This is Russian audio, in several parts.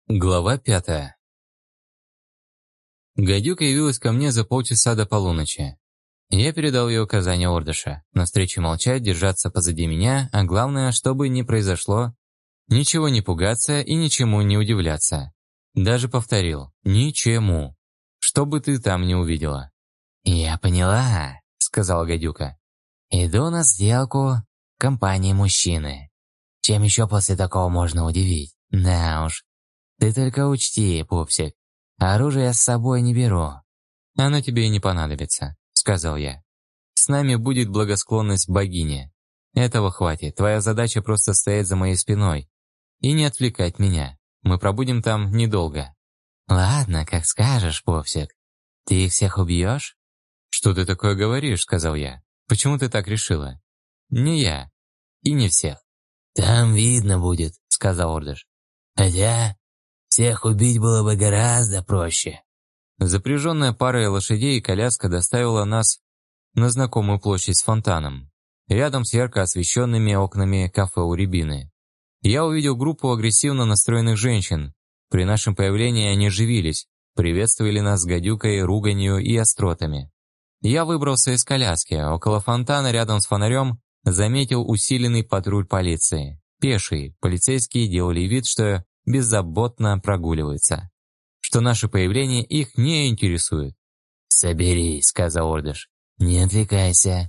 Глава 5. Гадюка явилась ко мне за полчаса до полуночи. Я передал ей указания Ордыша. На встрече молчать, держаться позади меня, а главное, чтобы не произошло, ничего не пугаться и ничему не удивляться. Даже повторил «ничему», что бы ты там не увидела. «Я поняла», — сказала гадюка. «Иду на сделку в компании мужчины. Чем еще после такого можно удивить? Да уж. Ты только учти, пупсик, оружие я с собой не беру». «Оно тебе и не понадобится», — сказал я. «С нами будет благосклонность богини. Этого хватит, твоя задача просто стоять за моей спиной и не отвлекать меня. Мы пробудем там недолго». «Ладно, как скажешь, пупсик. Ты их всех убьешь?» «Что ты такое говоришь?» — сказал я. «Почему ты так решила?» «Не я. И не всех». «Там видно будет», — сказал Ордыш. «Хотя всех убить было бы гораздо проще». Запряженная парой лошадей и коляска доставила нас на знакомую площадь с фонтаном, рядом с ярко освещенными окнами кафе у Рябины. Я увидел группу агрессивно настроенных женщин. При нашем появлении они оживились, приветствовали нас с гадюкой, руганью и остротами. Я выбрался из коляски, около фонтана рядом с фонарем заметил усиленный патруль полиции. Пешие, полицейские делали вид, что беззаботно прогуливаются, что наше появление их не интересует. «Соберись», — сказал Ордыш. «Не отвлекайся».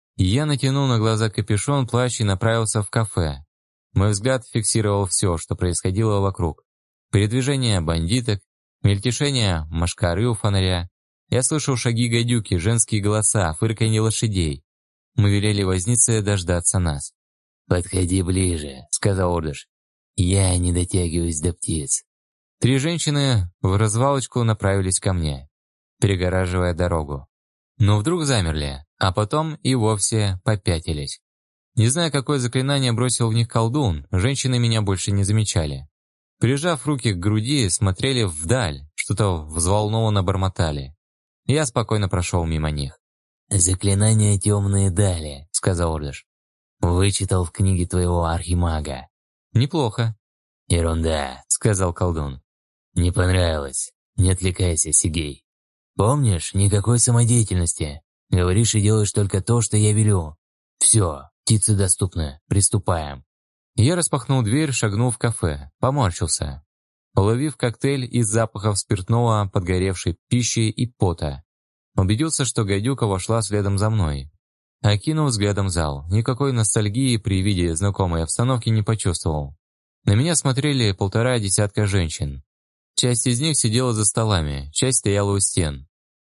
Я натянул на глаза капюшон, плащ и направился в кафе. Мой взгляд фиксировал все, что происходило вокруг. Передвижение бандиток, мельтешение мошкары у фонаря. Я слышал шаги гадюки, женские голоса, фырканье лошадей. Мы велели вознице дождаться нас. «Подходи ближе», — сказал Ордыш. «Я не дотягиваюсь до птиц». 3 женщины в развалочку направились ко мне, перегораживая дорогу. Но вдруг замерли, а потом и вовсе попятились. Не зная, какое заклинание бросил в них колдун, женщины меня больше не замечали. Прижав руки к груди, смотрели вдаль, что-то взволнованно бормотали. Я спокойно прошел мимо них. «Заклинание темные дали», — сказал Ордыш. «Вычитал в книге твоего архимага». «Неплохо», «Ерунда», — сказал колдун. «Не понравилось. Не отвлекайся, Сигей. Помнишь, никакой самодеятельности. Говоришь и делаешь только то, что я велю. Все, птицы доступны. Приступаем». Я распахнул дверь, шагнул в кафе, поморщился, уловив коктейль из запахов спиртного, подгоревшей пищи и пота. Убедился, что гадюка вошла следом за мной. Окинул взглядом зал. Никакой ностальгии при виде знакомой обстановки не почувствовал. На меня смотрели 1,5 десятка женщин. Часть из них сидела за столами, часть стояла у стен.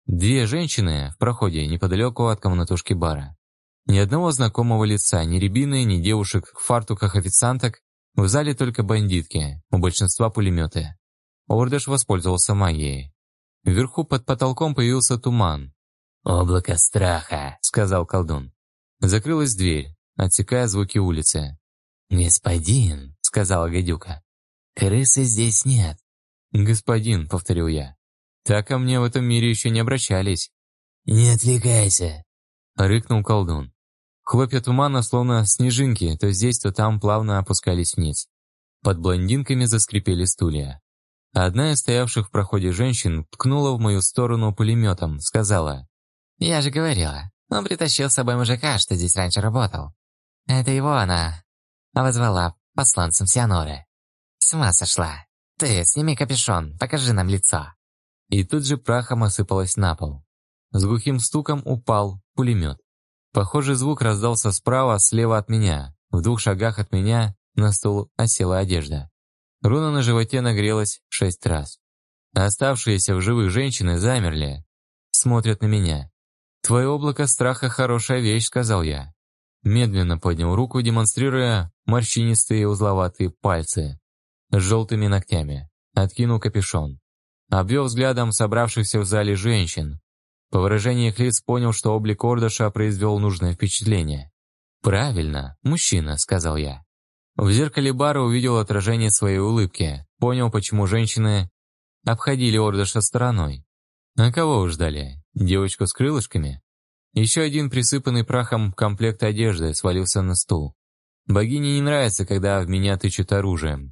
2 женщины в проходе неподалеку от комнатушки бара. Ни одного знакомого лица, ни Рябины, ни девушек в фартуках официанток. В зале только бандитки, у большинства пулеметы. Ордыш воспользовался магией. Вверху под потолком появился туман. «Облако страха», — сказал колдун. Закрылась дверь, отсекая звуки улицы. «Господин», — сказала гадюка, — «крысы здесь нет». «Господин», — повторил я. «Так ко мне в этом мире еще не обращались». «Не отвлекайся», — рыкнул колдун. Хлопья тумана, словно снежинки, то здесь, то там плавно опускались вниз. Под блондинками заскрипели стулья. Одна из стоявших в проходе женщин ткнула в мою сторону пулеметом, сказала: «Я же говорила, он притащил с собой мужика, что здесь раньше работал. Это его она возвала посланцем Сианоры. С ума сошла. Ты, сними капюшон, покажи нам лицо». И тут же прахом осыпалась на пол. С глухим стуком упал пулемет. Похожий звук раздался справа, слева от меня. В 2 шагах от меня на стул осела одежда. Руна на животе нагрелась 6 раз. Оставшиеся в живых женщины замерли, смотрят на меня. «Твое облако страха хорошая вещь», — сказал я. Медленно поднял руку, демонстрируя морщинистые узловатые пальцы с желтыми ногтями. Откинул капюшон. Обвел взглядом собравшихся в зале женщин. По выражению их лиц понял, что облик Ордыша произвел нужное впечатление. «Правильно, мужчина», — сказал я. В зеркале бара увидел отражение своей улыбки. Понял, почему женщины обходили Ордыша стороной. А кого вы ждали? Девочку с крылышками? Еще один присыпанный прахом комплект одежды свалился на стул. Богине не нравится, когда в меня тычут оружием.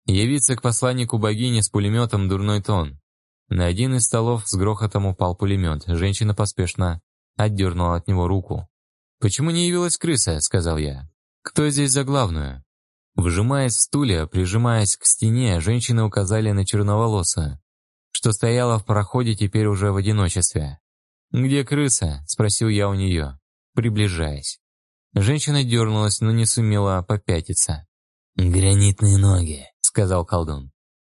Явиться к посланнику богини с пулеметом – дурной тон. На один из столов с грохотом упал пулемет. Женщина поспешно отдернула от него руку. «Почему не явилась крыса?» – сказал я. «Кто здесь за главную?» Вжимаясь в стуле, прижимаясь к стене, женщины указали на черноволосую, что стояла в проходе теперь уже в одиночестве. «Где крыса?» – спросил я у нее, приближаясь. Женщина дернулась, но не сумела попятиться. «Гранитные ноги», — сказал колдун.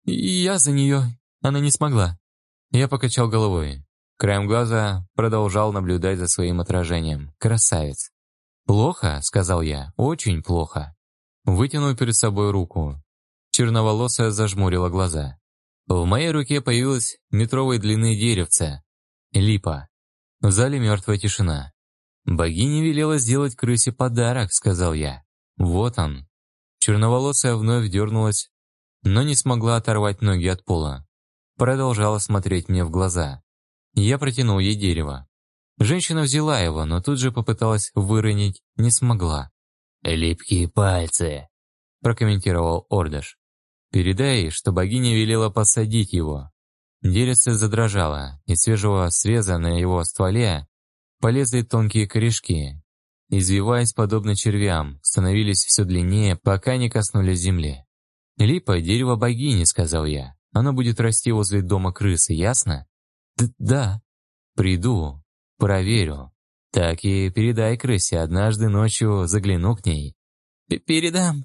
«Я за нее. Она не смогла». Я покачал головой. Краем глаза продолжал наблюдать за своим отражением. Красавец. «Плохо?» – сказал я. «Очень плохо». Вытянул перед собой руку. Черноволосая зажмурила глаза. В моей руке появилось метровой длины деревце. Липа. В зале мертвая тишина. «Богиня велела сделать крысе подарок», — сказал я. «Вот он». Черноволосая вновь дернулась, но не смогла оторвать ноги от пола. Продолжала смотреть мне в глаза. Я протянул ей дерево. Женщина взяла его, но тут же попыталась выронить, не смогла. «Липкие пальцы», — прокомментировал Ордаш. «Передай, что богиня велела посадить его». Деревце задрожало, из свежего среза на его стволе полезли тонкие корешки. Извиваясь подобно червям, становились все длиннее, пока не коснулись земли. «Липа — дерево богини», — сказал я. «Оно будет расти возле дома крысы, ясно?» «Да». «Приду, проверю. Так и передай крысе, однажды ночью загляну к ней». «Передам».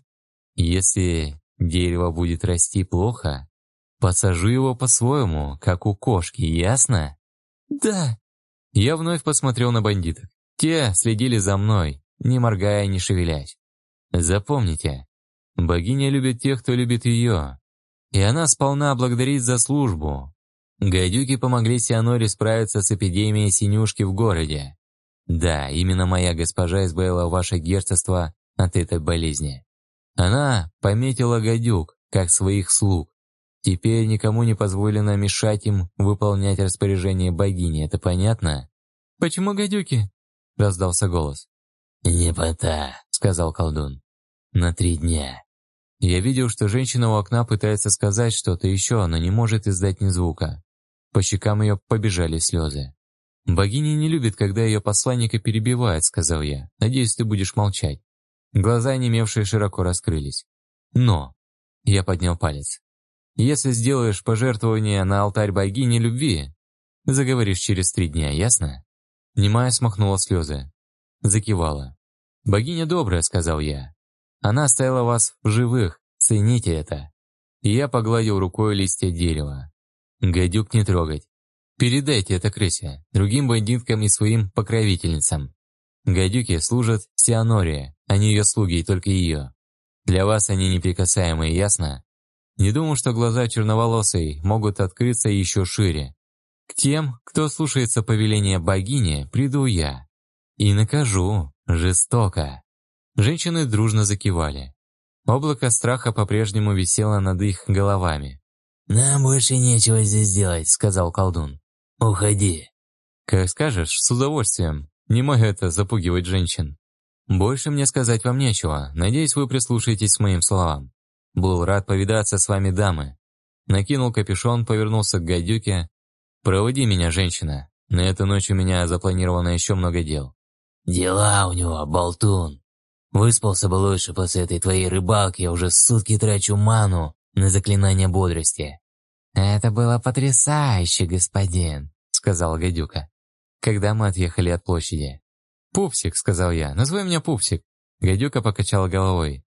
«Если дерево будет расти плохо, посажу его по-своему, как у кошки, ясно?» «Да». Я вновь посмотрел на бандитов. Те следили за мной, не моргая и не шевелясь. Запомните, богиня любит тех, кто любит ее. И она сполна благодарит за службу. Гадюки помогли Сианоре справиться с эпидемией синюшки в городе. Да, именно моя госпожа избавила ваше герцогство от этой болезни. Она пометила гадюк, как своих слуг. Теперь никому не позволено мешать им выполнять распоряжение богини, это понятно? «Почему гадюки?» — раздался голос. «Непота», — сказал колдун. «На 3 дня». Я видел, что женщина у окна пытается сказать что-то еще, но не может издать ни звука. По щекам ее побежали слезы. «Богиня не любит, когда ее посланника перебивают», — сказал я. «Надеюсь, ты будешь молчать». Глаза, онемевшие, широко раскрылись. «Но...» — я поднял палец. «Если сделаешь пожертвование на алтарь богини любви, заговоришь через 3 дня, ясно?» Немая смахнула слезы. Закивала. «Богиня добрая», — сказал я. «Она оставила вас в живых, цените это». И я погладил рукой листья дерева. «Гадюк не трогать. Передайте это крысе, другим бандиткам и своим покровительницам. Гадюки служат Сианоре, они ее слуги и только ее. Для вас они неприкасаемые, ясно? Не думаю, что глаза черноволосой могут открыться еще шире. К тем, кто слушается повеления богини, приду я. И накажу, жестоко». Женщины дружно закивали. Облако страха по-прежнему висело над их головами. «Нам больше нечего здесь делать», — сказал колдун. «Уходи». «Как скажешь, с удовольствием. Не могу это запугивать женщин. Больше мне сказать вам нечего. Надеюсь, вы прислушаетесь к моим словам. Был рад повидаться с вами, дамы». Накинул капюшон, повернулся к гадюке. «Проводи меня, женщина. На эту ночь у меня запланировано еще много дел». «Дела у него, болтун. Выспался бы лучше после этой твоей рыбалки, я уже сутки трачу ману на заклинание бодрости». «Это было потрясающе, господин», — сказал гадюка, когда мы отъехали от площади. «Пупсик», — сказал я, — «называй меня Пупсик». Гадюка покачала головой.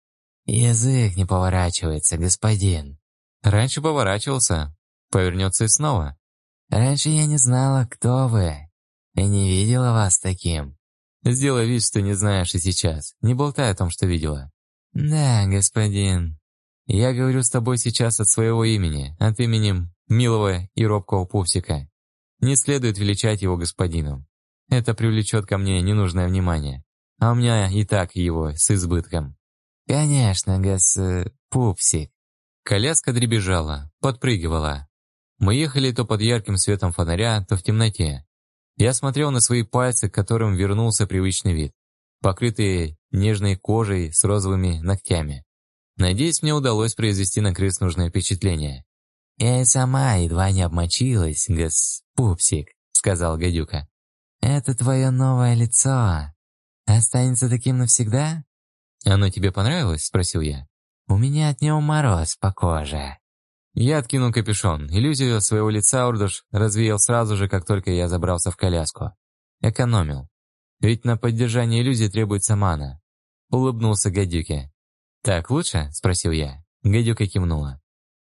«Язык не поворачивается, господин». «Раньше поворачивался. Повернется и снова». «Раньше я не знала, кто вы, и не видела вас таким». «Сделай вид, что не знаешь и сейчас. Не болтай о том, что видела». «Да, господин». «Я говорю с тобой сейчас от своего имени, от именем милого и робкого Пупсика. Не следует величать его господином. Это привлечет ко мне ненужное внимание. А у меня и так его с избытком». «Конечно, Пупсик». Коляска дребезжала, подпрыгивала. Мы ехали то под ярким светом фонаря, то в темноте. Я смотрел на свои пальцы, к которым вернулся привычный вид, покрытые нежной кожей с розовыми ногтями. Надеюсь, мне удалось произвести на крыс нужное впечатление. «Я и сама едва не обмочилась, пупсик», — сказал гадюка. «Это твое новое лицо. Останется таким навсегда?» «Оно тебе понравилось?» — спросил я. «У меня от него мороз по коже». Я откинул капюшон. Иллюзию своего лица Ордыш развеял сразу же, как только я забрался в коляску. Экономил. Ведь на поддержание иллюзии требуется мана. Улыбнулся гадюке. «Так лучше?» — спросил я. Гадюка кивнула.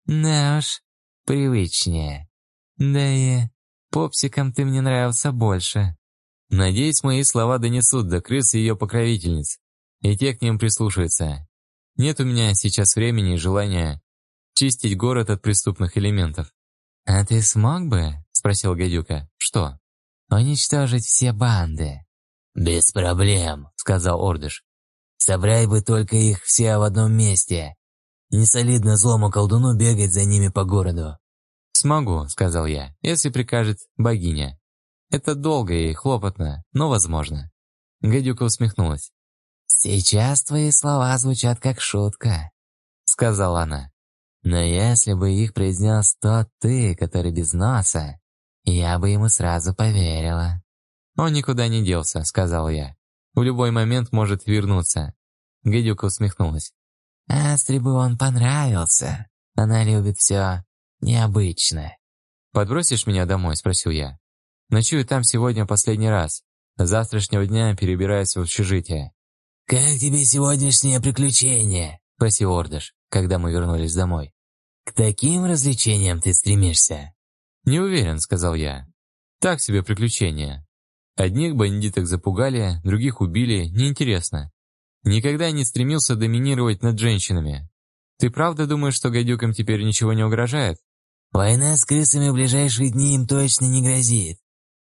«Да уж, привычнее. Да и попсиком ты мне нравился больше». Надеюсь, мои слова донесут до крыс и ее покровительниц, и те к ним прислушаются. Нет у меня сейчас времени и желания чистить город от преступных элементов. «А ты смог бы?» — спросил гадюка. «Что?» «Уничтожить все банды». «Без проблем», — сказал Ордыш. «Собрать бы только их все в одном месте. Не солидно злому колдуну бегать за ними по городу». «Смогу», — сказал я, — «если прикажет богиня. Это долго и хлопотно, но возможно». Гадюка усмехнулась. «Сейчас твои слова звучат как шутка», — сказала она. «Но если бы их произнес тот ты, который без носа, я бы ему сразу поверила». «Он никуда не делся», — сказал я. «В любой момент может вернуться». Гадюка усмехнулась. «Астре бы он понравился. Она любит все необычно». «Подбросишь меня домой?» — спросил я. «Ночую там сегодня последний раз. С завтрашнего дня перебираюсь в общежитие». «Как тебе сегодняшнее приключение?» — спросил Ордыш, когда мы вернулись домой. «К таким развлечениям ты стремишься?» «Не уверен», — сказал я. «Так себе приключения. Одних бандиток запугали, других убили, неинтересно. Никогда не стремился доминировать над женщинами. Ты правда думаешь, что гадюкам теперь ничего не угрожает?» «Война с крысами в ближайшие дни им точно не грозит.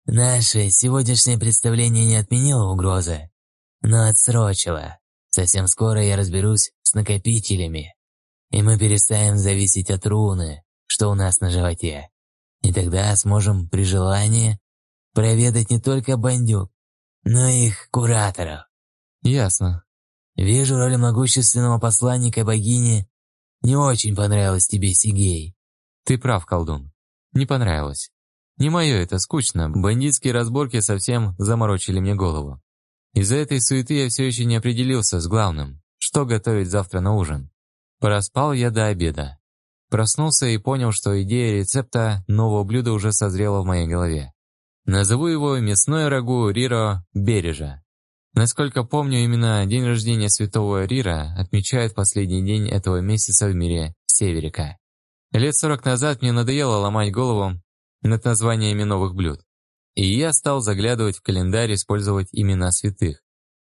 Наше сегодняшнее представление не отменило угрозы, но отсрочило. Совсем скоро я разберусь с накопителями, и мы перестанем зависеть от руны, что у нас на животе. И тогда сможем при желании проведать не только бандюк, но и их кураторов». «Ясно». «Вижу, роль могущественного посланника богини не очень понравилась тебе, Сигей». «Ты прав, колдун. Не понравилось. Не мое это, скучно. Бандитские разборки совсем заморочили мне голову. Из-за этой суеты я все еще не определился с главным, что готовить завтра на ужин. Проспал я до обеда. Проснулся и понял, что идея рецепта нового блюда уже созрела в моей голове. Назову его «Мясное рагу Риро Бережа». Насколько помню, именно день рождения святого Рира отмечают последний день этого месяца в мире Северика. Лет 40 назад мне надоело ломать голову над названиями новых блюд. И я стал заглядывать в календарь, использовать имена святых.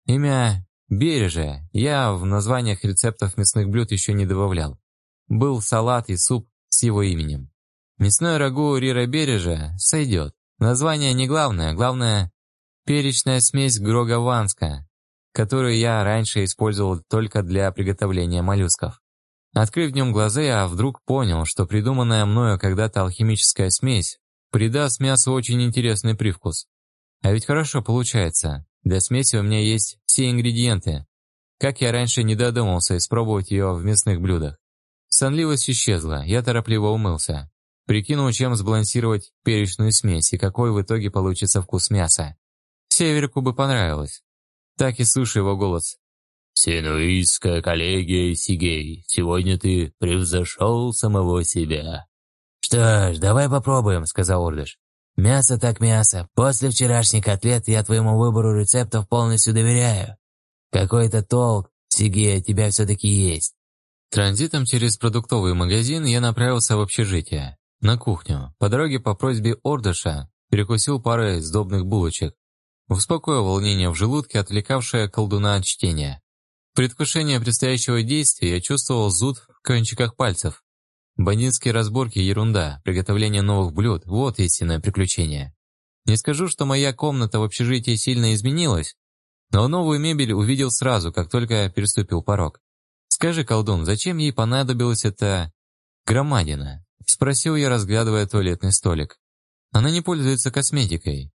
Имя Бережа я в названиях рецептов мясных блюд еще не добавлял. Был салат и суп с его именем. Мясное рагу Рира Бережа сойдет. Название не главное, главное перечная смесь грога-ванска, которую я раньше использовал только для приготовления моллюсков. Открыв днем глаза, я вдруг понял, что придуманная мною когда-то алхимическая смесь придаст мясу очень интересный привкус. А ведь хорошо получается. Для смеси у меня есть все ингредиенты. Как я раньше не додумался испробовать ее в мясных блюдах. Сонливость исчезла, я торопливо умылся. Прикинул, чем сбалансировать перечную смесь и какой в итоге получится вкус мяса. Северику бы понравилось. Так и слышу его голос. «Синуитская коллегия Сигей, сегодня ты превзошел самого себя». «Что ж, давай попробуем», — сказал Ордыш. «Мясо так мясо. После вчерашних котлет я твоему выбору рецептов полностью доверяю. Какой-то толк, Сигей, от тебя все-таки есть». Транзитом через продуктовый магазин я направился в общежитие. На кухню. По дороге по просьбе Ордыша перекусил парой сдобных булочек. Успокоил волнение в желудке, отвлекавшее колдуна от чтения. В предвкушении предстоящего действия я чувствовал зуд в кончиках пальцев. Бандитские разборки – ерунда, приготовление новых блюд – вот истинное приключение. Не скажу, что моя комната в общежитии сильно изменилась, но новую мебель увидел сразу, как только переступил порог. «Скажи, колдун, зачем ей понадобилась эта громадина?» – спросил я, разглядывая туалетный столик. «Она не пользуется косметикой».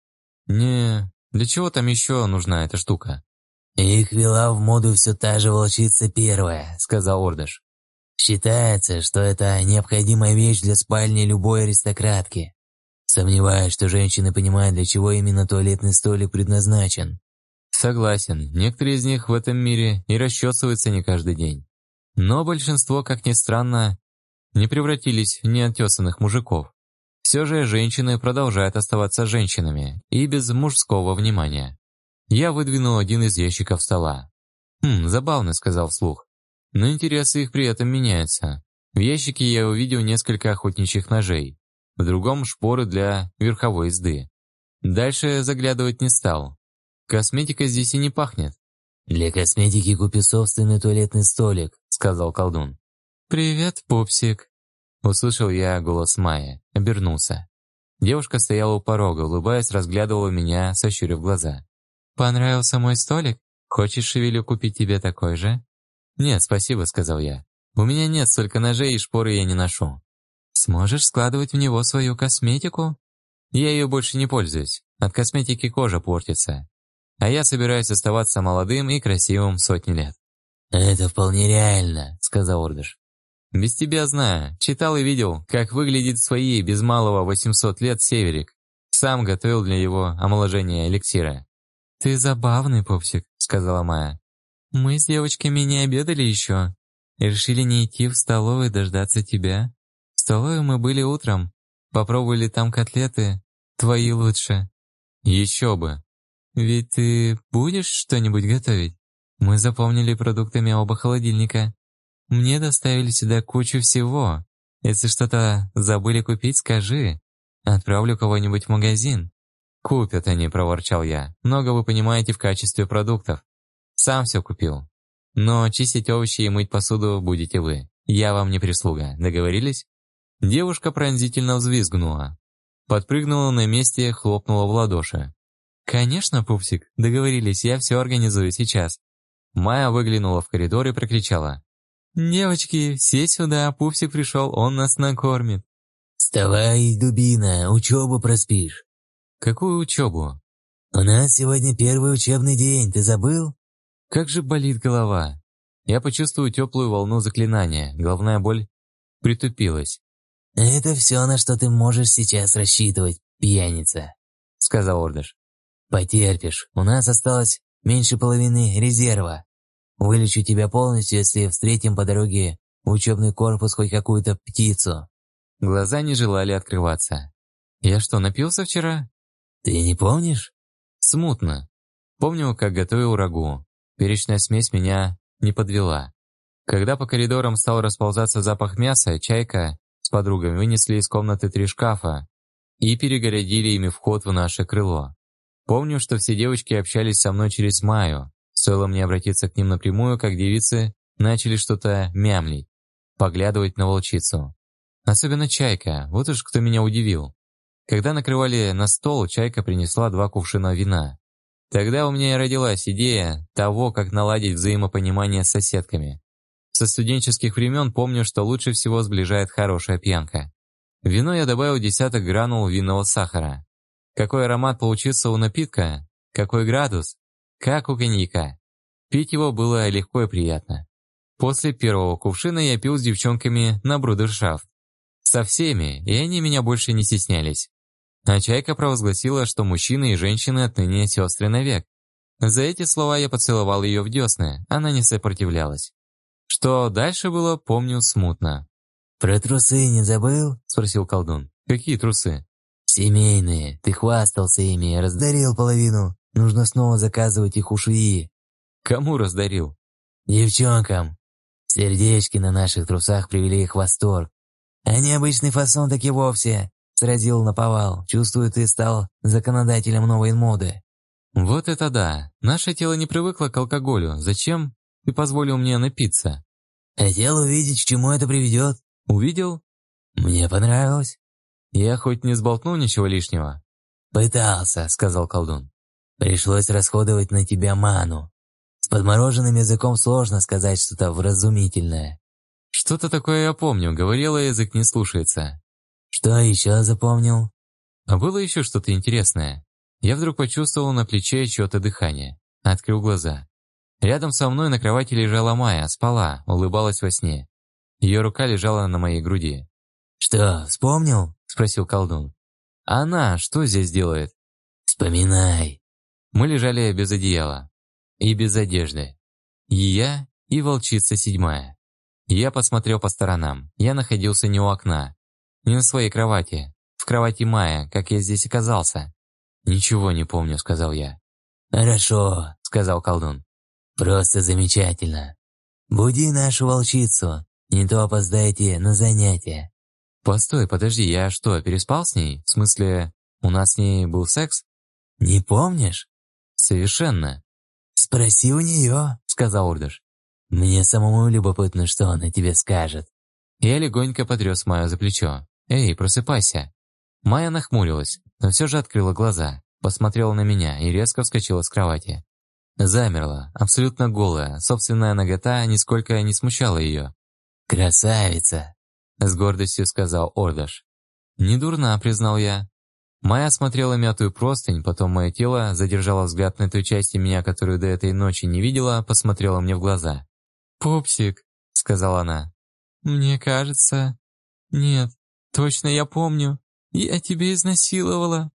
«Не, для чего там еще нужна эта штука?» «Их вела в моду все та же волчица первая», — сказал Ордыш. Считается, что это необходимая вещь для спальни любой аристократки. Сомневаюсь, что женщины понимают, для чего именно туалетный столик предназначен. Согласен, некоторые из них в этом мире и расчесываются не каждый день. Но большинство, как ни странно, не превратились в неотесанных мужиков. Все же женщины продолжают оставаться женщинами и без мужского внимания. Я выдвинул один из ящиков стола. Забавно», — сказал вслух. «Но интересы их при этом меняются. В ящике я увидел несколько охотничьих ножей, в другом шпоры для верховой езды. Дальше заглядывать не стал. Косметика здесь и не пахнет». «Для косметики купи собственный туалетный столик», — сказал колдун. «Привет, пупсик», — услышал я голос Майи, обернулся. Девушка стояла у порога, улыбаясь, разглядывала меня, сощурив глаза. «Понравился мой столик? Хочешь, шевелю, купить тебе такой же?» «Нет, спасибо», — сказал я. «У меня нет столько ножей и шпоры я не ношу». «Сможешь складывать в него свою косметику?» «Я ее больше не пользуюсь. От косметики кожа портится. А я собираюсь оставаться молодым и красивым сотни лет». «Это вполне реально», — сказал Ордыш. «Без тебя знаю. Читал и видел, как выглядит в свои без малого 800 лет Северик. Сам готовил для его омоложения эликсира». «Ты забавный, пупсик», — сказала Майя. «Мы с девочками не обедали еще. Решили не идти в столовую дождаться тебя. В столовой мы были утром. Попробовали там котлеты. Твои лучше». «Еще бы». «Ведь ты будешь что-нибудь готовить? Мы заполнили продуктами оба холодильника. Мне доставили сюда кучу всего. Если что-то забыли купить, скажи. Отправлю кого-нибудь в магазин». «Купят они», — проворчал я. «Много вы понимаете в качестве продуктов. Сам все купил. Но чистить овощи и мыть посуду будете вы. Я вам не прислуга. Договорились?» Девушка пронзительно взвизгнула. Подпрыгнула на месте, хлопнула в ладоши. «Конечно, пупсик, договорились, я все организую сейчас». Майя выглянула в коридор и прокричала. «Девочки, все сюда, пупсик пришел, он нас накормит». «Вставай, дубина, учебу проспишь». «Какую учебу?» «У нас сегодня первый учебный день, ты забыл?» Как же болит голова. Я почувствую теплую волну заклинания, головная боль притупилась. «Это все, на что ты можешь сейчас рассчитывать, пьяница», — сказал Ордыш. «Потерпишь, у нас осталось меньше половины резерва. Вылечу тебя полностью, если встретим по дороге в учебный корпус хоть какую-то птицу». Глаза не желали открываться. «Я что, напился вчера?» «Ты не помнишь?» «Смутно. Помню, как готовил рагу. Перечная смесь меня не подвела. Когда по коридорам стал расползаться запах мяса, Чайка с подругами вынесли из комнаты 3 шкафа и перегородили ими вход в наше крыло. Помню, что все девочки общались со мной через Майю. Стоило мне обратиться к ним напрямую, как девицы начали что-то мямлить, поглядывать на волчицу. Особенно Чайка, вот уж кто меня удивил. Когда накрывали на стол, Чайка принесла 2 кувшина вина. Тогда у меня и родилась идея того, как наладить взаимопонимание с соседками. Со студенческих времен помню, что лучше всего сближает хорошая пьянка. В вино я добавил 10 гранул винного сахара. Какой аромат получился у напитка, какой градус, как у коньяка. Пить его было легко и приятно. После первого кувшина я пил с девчонками на брудершафт. Со всеми, и они меня больше не стеснялись. А Чайка провозгласила, что мужчины и женщины отныне сестры навек. За эти слова я поцеловал ее в десны, она не сопротивлялась. Что дальше было, помню смутно. «Про трусы не забыл?» – спросил колдун. «Какие трусы?» «Семейные. Ты хвастался ими, раздарил половину. Нужно снова заказывать их у швеи». «Кому раздарил?» «Девчонкам. Сердечки на наших трусах привели их в восторг. А необычный фасон так и вовсе сразил наповал. Чувствую, ты стал законодателем новой моды». «Вот это да! Наше тело не привыкло к алкоголю. Зачем ты позволил мне напиться?» «Хотел увидеть, к чему это приведет». «Увидел?» «Мне понравилось». «Я хоть не сболтнул ничего лишнего?» «Пытался», — сказал колдун. «Пришлось расходовать на тебя ману. С подмороженным языком сложно сказать что-то вразумительное». «Что-то такое я помню, говорила, язык не слушается». «Что еще запомнил?» А было еще что-то интересное. Я вдруг почувствовал на плече чье-то дыхание. Открыл глаза. Рядом со мной на кровати лежала Майя, спала, улыбалась во сне. Ее рука лежала на моей груди. «Что, вспомнил?» – Спросил колдун. «А она что здесь делает?» «Вспоминай». Мы лежали без одеяла. И без одежды. И я, и волчица 7. Я посмотрел по сторонам. Я находился не у окна. Не на своей кровати. В кровати Майя, как я здесь оказался. «Ничего не помню», — сказал я. «Хорошо», — сказал колдун. «Просто замечательно. Буди нашу волчицу, не то опоздаете на занятия». «Постой, подожди, я что, переспал с ней? В смысле, у нас с ней был секс?» «Не помнишь?» «Совершенно». «Спроси у нее», — сказал Урдыш. «Мне самому любопытно, что она тебе скажет». Я легонько потряс Майю за плечо. «Эй, просыпайся!» Майя нахмурилась, но все же открыла глаза, посмотрела на меня и резко вскочила с кровати. Замерла, абсолютно голая, собственная нагота нисколько не смущала ее. «Красавица!» — с гордостью сказал Ордаш. «Не дурна», — признал я. Майя осмотрела мятую простынь, потом мое тело задержало взгляд на той части меня, которую до этой ночи не видела, посмотрела мне в глаза. «Пупсик», — сказала она. «Мне кажется... Нет, точно я помню. Я тебя изнасиловала».